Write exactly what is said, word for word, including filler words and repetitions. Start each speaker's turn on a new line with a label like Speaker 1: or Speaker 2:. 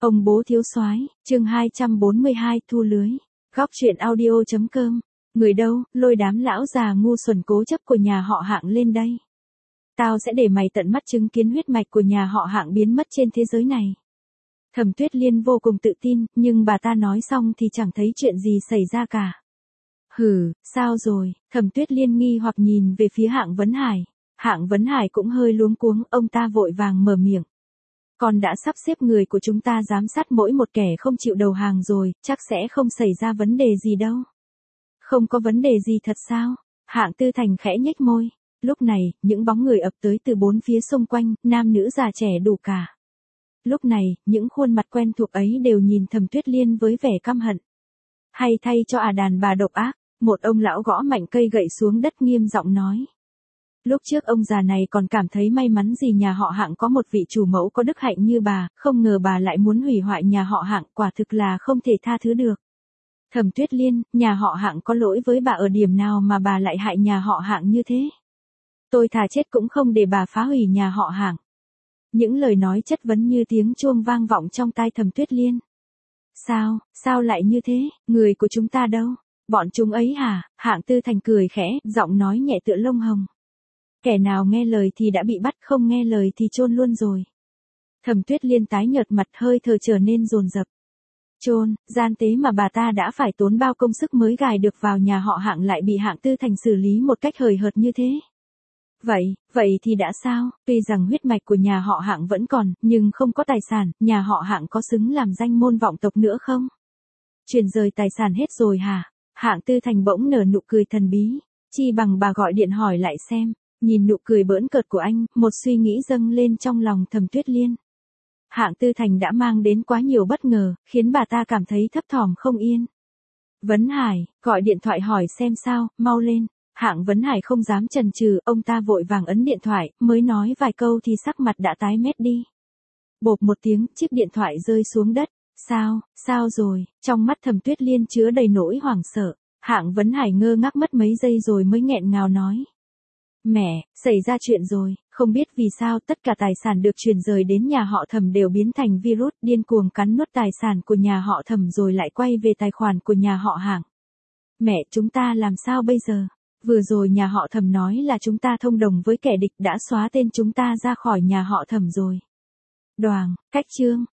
Speaker 1: Ông bố thiếu soái, chương hai trăm bốn mươi hai thu lưới. Góc truyện audio.com. Người đâu, lôi đám lão già ngu xuẩn cố chấp của nhà họ Hạng lên đây. Tao sẽ để mày tận mắt chứng kiến huyết mạch của nhà họ Hạng biến mất trên thế giới này. Thẩm Tuyết Liên vô cùng tự tin, nhưng bà ta nói xong thì chẳng thấy chuyện gì xảy ra cả. Hừ, sao rồi? Thẩm Tuyết Liên nghi hoặc nhìn về phía Hạng Vấn Hải. Hạng Vấn Hải cũng hơi luống cuống, ông ta vội vàng mở miệng. Con đã sắp xếp người của chúng ta giám sát mỗi một kẻ không chịu đầu hàng rồi, chắc sẽ không xảy ra vấn đề gì đâu. Không có vấn đề gì thật sao? Hạng Tư Thành khẽ nhếch môi. Lúc này, những bóng người ập tới từ bốn phía xung quanh, nam nữ già trẻ đủ cả. Lúc này, những khuôn mặt quen thuộc ấy đều nhìn Thẩm Tuyết Liên với vẻ căm hận. Hay thay cho à đàn bà độc ác, một ông lão gõ mạnh cây gậy xuống đất nghiêm giọng nói. Lúc trước ông già này còn cảm thấy may mắn gì nhà họ Hạng có một vị chủ mẫu có đức hạnh như bà, không ngờ bà lại muốn hủy hoại nhà họ Hạng, quả thực là không thể tha thứ được. Thẩm Tuyết Liên, nhà họ Hạng có lỗi với bà ở điểm nào mà bà lại hại nhà họ Hạng như thế? Tôi thà chết cũng không để bà phá hủy nhà họ Hạng. Những lời nói chất vấn như tiếng chuông vang vọng trong tai Thẩm Tuyết Liên. Sao, sao lại như thế, người của chúng ta đâu? Bọn chúng ấy hả? Hạng Tư Thành cười khẽ, giọng nói nhẹ tựa lông hồng. Kẻ nào nghe lời thì đã bị bắt, không nghe lời thì chôn luôn rồi. Thẩm Tuyết Liên tái nhợt mặt, hơi thở trở nên dồn dập. Chôn, gian tế mà bà ta đã phải tốn bao công sức mới gài được vào nhà họ Hạng lại bị Hạng Tư Thành xử lý một cách hời hợt như thế. Vậy, vậy thì đã sao? Tuy rằng huyết mạch của nhà họ Hạng vẫn còn, nhưng không có tài sản, nhà họ Hạng có xứng làm danh môn vọng tộc nữa không? Chuyển rời tài sản hết rồi hả? Hạng Tư Thành bỗng nở nụ cười thần bí. Chi bằng bà gọi điện hỏi lại xem. Nhìn nụ cười bỡn cợt của anh, một suy nghĩ dâng lên trong lòng Thẩm Tuyết Liên. Hạng Tư Thành đã mang đến quá nhiều bất ngờ, khiến bà ta cảm thấy thấp thỏm không yên. Vấn Hải, gọi điện thoại hỏi xem sao, mau lên. Hạng Vấn Hải không dám chần chừ, ông ta vội vàng ấn điện thoại, mới nói vài câu thì sắc mặt đã tái mét đi. Bộp một tiếng, chiếc điện thoại rơi xuống đất. Sao, sao rồi? Trong mắt Thẩm Tuyết Liên chứa đầy nỗi hoảng sợ. Hạng Vấn Hải ngơ ngác mất mấy giây rồi mới nghẹn ngào nói. Mẹ, xảy ra chuyện rồi, không biết vì sao tất cả tài sản được chuyển rời đến nhà họ Thẩm đều biến thành virus, điên cuồng cắn nuốt tài sản của nhà họ Thẩm rồi lại quay về tài khoản của nhà họ Hạng. Mẹ, chúng ta làm sao bây giờ? Vừa rồi nhà họ Thẩm nói là chúng ta thông đồng với kẻ địch đã xóa tên chúng ta ra khỏi nhà họ Thẩm rồi. Đoàng, cách chương,